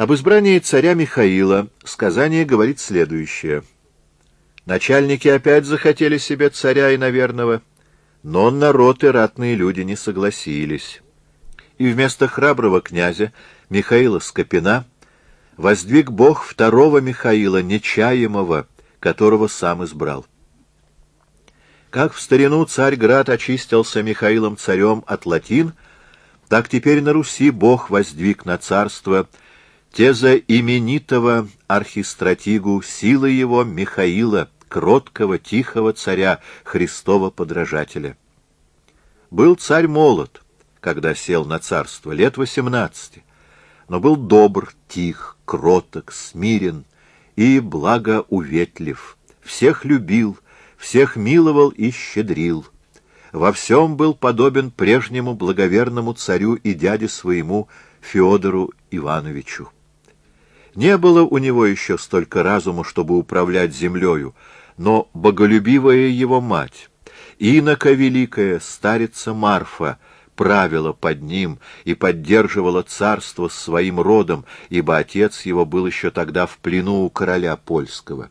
Об избрании царя Михаила сказание говорит следующее. Начальники опять захотели себе царя иноверного, но народ и ратные люди не согласились. И вместо храброго князя Михаила Скопина воздвиг Бог второго Михаила, нечаемого, которого сам избрал. Как в старину Царьград очистился Михаилом царем от латин, так теперь на Руси Бог воздвиг на царство тезаименитого архистратигу силы его Михаила, кроткого, тихого царя, Христова подражателя. Был царь молод, когда сел на царство, лет 18, но был добр, тих, кроток, смирен и благоуветлив, всех любил, всех миловал и щедрил. Во всем был подобен прежнему благоверному царю и дяде своему Феодору Ивановичу. Не было у него еще столько разума, чтобы управлять землею, но боголюбивая его мать, инока великая, старица Марфа, правила под ним и поддерживала царство с своим родом, ибо отец его был еще тогда в плену у короля польского.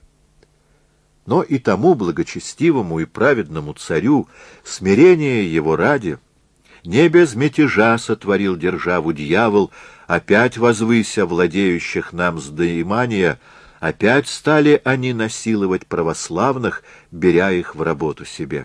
Но и тому благочестивому и праведному царю, смирение его ради, не без мятежа сотворил державу дьявол, опять возвыся владеющих нам сдаимания, опять стали они насиловать православных, беря их в работу себе.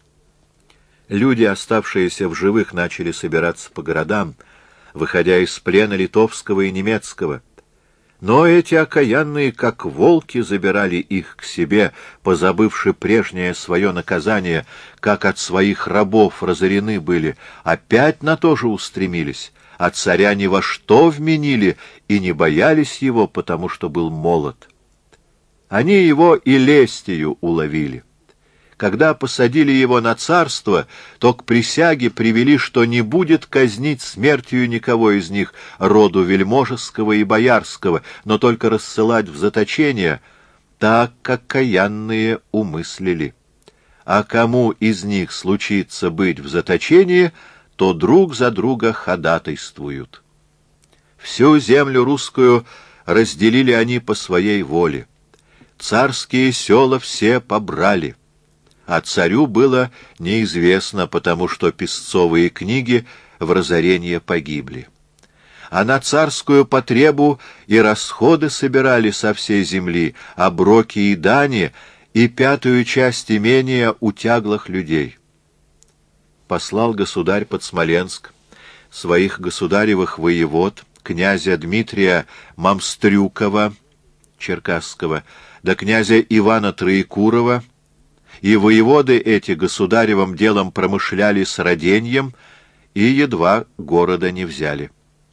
Люди, оставшиеся в живых, начали собираться по городам, выходя из плена литовского и немецкого. Но эти окаянные, как волки, забирали их к себе, позабывши прежнее свое наказание, как от своих рабов разорены были, опять на то же устремились, а царя ни во что вменили и не боялись его, потому что был молод. Они его и лестью уловили. Когда посадили его на царство, то к присяге привели, что не будет казнить смертью никого из них, роду вельможеского и боярского, но только рассылать в заточение, так как окаянные умыслили. А кому из них случится быть в заточении, то друг за друга ходатайствуют. Всю землю русскую разделили они по своей воле. Царские села все побрали. А царю было неизвестно, потому что песцовые книги в разорение погибли. А на царскую потребу и расходы собирали со всей земли, оброки и дани, и 5-ю часть имения у тяглых людей. Послал государь под Смоленск своих государевых воевод, князя Дмитрия Мамстрюкова, Черкасского, да князя Ивана Троекурова, и воеводы эти государевым делом промышляли с роденьем, и едва города не взяли.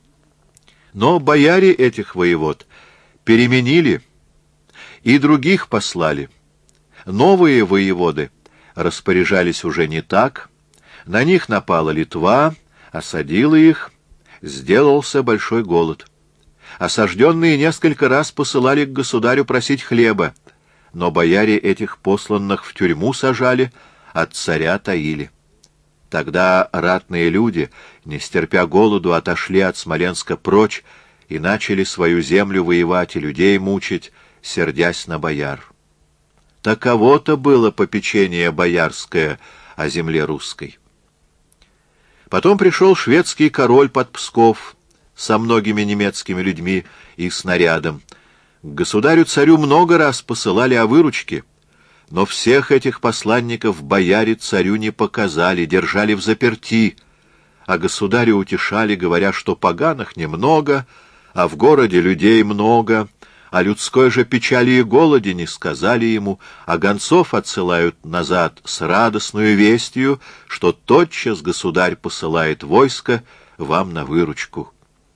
Но бояре этих воевод переменили и других послали. Новые воеводы распоряжались уже не так, на них напала Литва, осадила их, сделался большой голод. Осажденные несколько раз посылали к государю просить хлеба, но бояре этих посланных в тюрьму сажали, от царя таили. Тогда ратные люди, не стерпя голоду, отошли от Смоленска прочь и начали свою землю воевать и людей мучить, сердясь на бояр. Таково-то было попечение боярское о земле русской. Потом пришел шведский король под Псков со многими немецкими людьми и снарядом. К государю-царю много раз посылали о выручке, но всех этих посланников бояре царю не показали, держали взаперти, а государю утешали, говоря, что поганых немного, а в городе людей много, о людской же печали и голоде не сказали ему, а гонцов отсылают назад с радостную вестью, что тотчас государь посылает войско вам на выручку.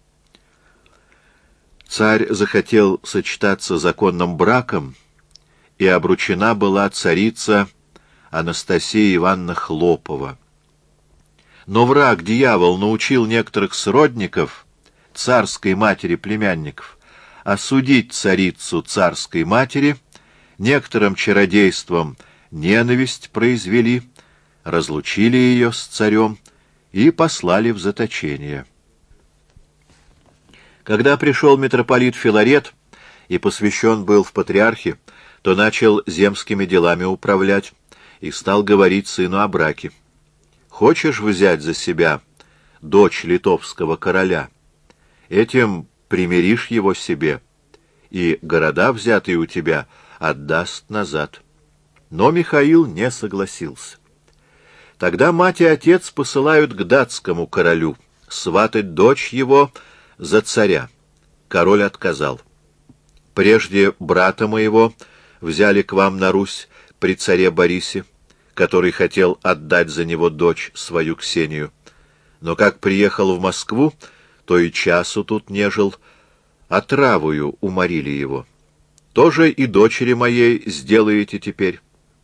Царь захотел сочетаться законным браком, и обручена была царица Анастасия Ивановна Хлопова. Но враг, дьявол, научил некоторых сродников, царской матери племянников, осудить царицу царской матери, некоторым чародейством ненависть произвели, разлучили ее с царем и послали в заточение. Когда пришел митрополит Филарет и посвящен был в патриархи, то начал земскими делами управлять и стал говорить сыну о браке. «Хочешь взять за себя дочь литовского короля? Этим примиришь его себе, и города, взятые у тебя, отдаст назад». Но Михаил не согласился. Тогда мать и отец посылают к датскому королю сватать дочь его за царя. Король отказал. «Прежде брата моего взяли к вам на Русь при царе Борисе, который хотел отдать за него дочь свою Ксению. Но как приехал в Москву, то и часу тут не жил, отравою уморили его. Тоже и дочери моей сделаете теперь».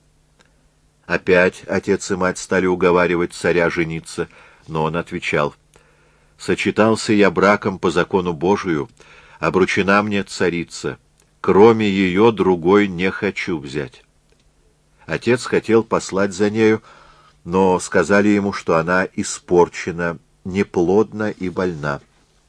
Опять отец и мать стали уговаривать царя жениться, но он отвечал: «Сочетался я браком по закону Божию, обручена мне царица, кроме ее другой не хочу взять». Отец хотел послать за нею, но сказали ему, что она испорчена, неплодна и больна.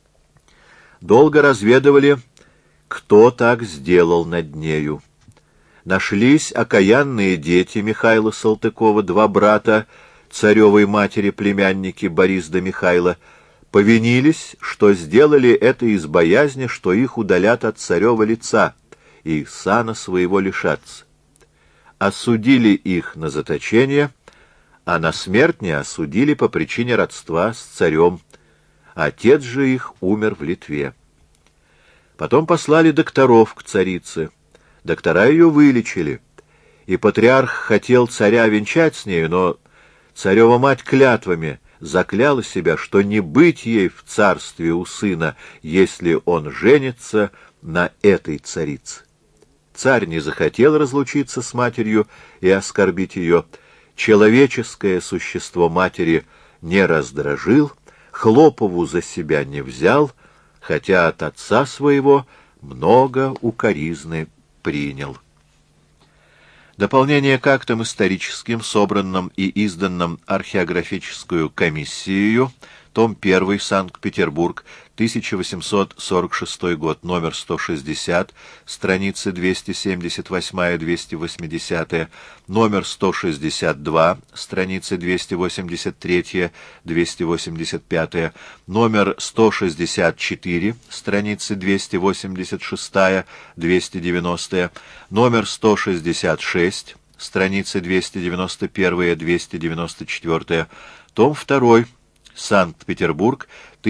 Долго разведывали, кто так сделал над нею. Нашлись окаянные дети Михаила Салтыкова, два брата царевой матери, племянники Борис да Михайла, повинились, что сделали это из боязни, что их удалят от царева лица и сана своего лишатся. Осудили их на заточение, а на смерть не осудили по причине родства с царем. Отец же их умер в Литве. Потом послали докторов к царице. Доктора ее вылечили, и патриарх хотел царя венчать с нею, но царева мать клятвами закляла себя, что не быть ей в царстве у сына, если он женится на этой царице. Царь не захотел разлучиться с матерью и оскорбить ее. Человеческое существо матери не раздражил, Хлопову за себя не взял, хотя от отца своего много укоризны принял. Дополнение к актам историческим, собранным и изданным археографическую комиссией, том 1, Санкт-Петербург, 1846 год, номер 160, страницы 278-280, номер 162, страницы 283-285, номер 164, страницы 286-290, номер 166, страницы 291-294, том 2, Санкт-Петербург,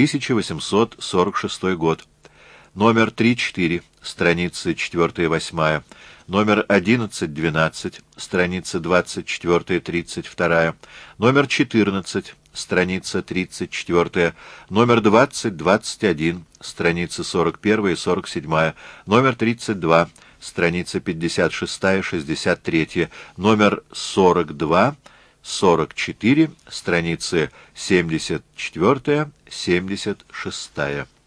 1846 год. Номер 3-4, страницы 4-8, номер 11-12, страница 24-32, номер 14, страница 34, номер 20-21, страницы 41-47, номер 32, страница 56-63, номер 42-44, страницы 74-76.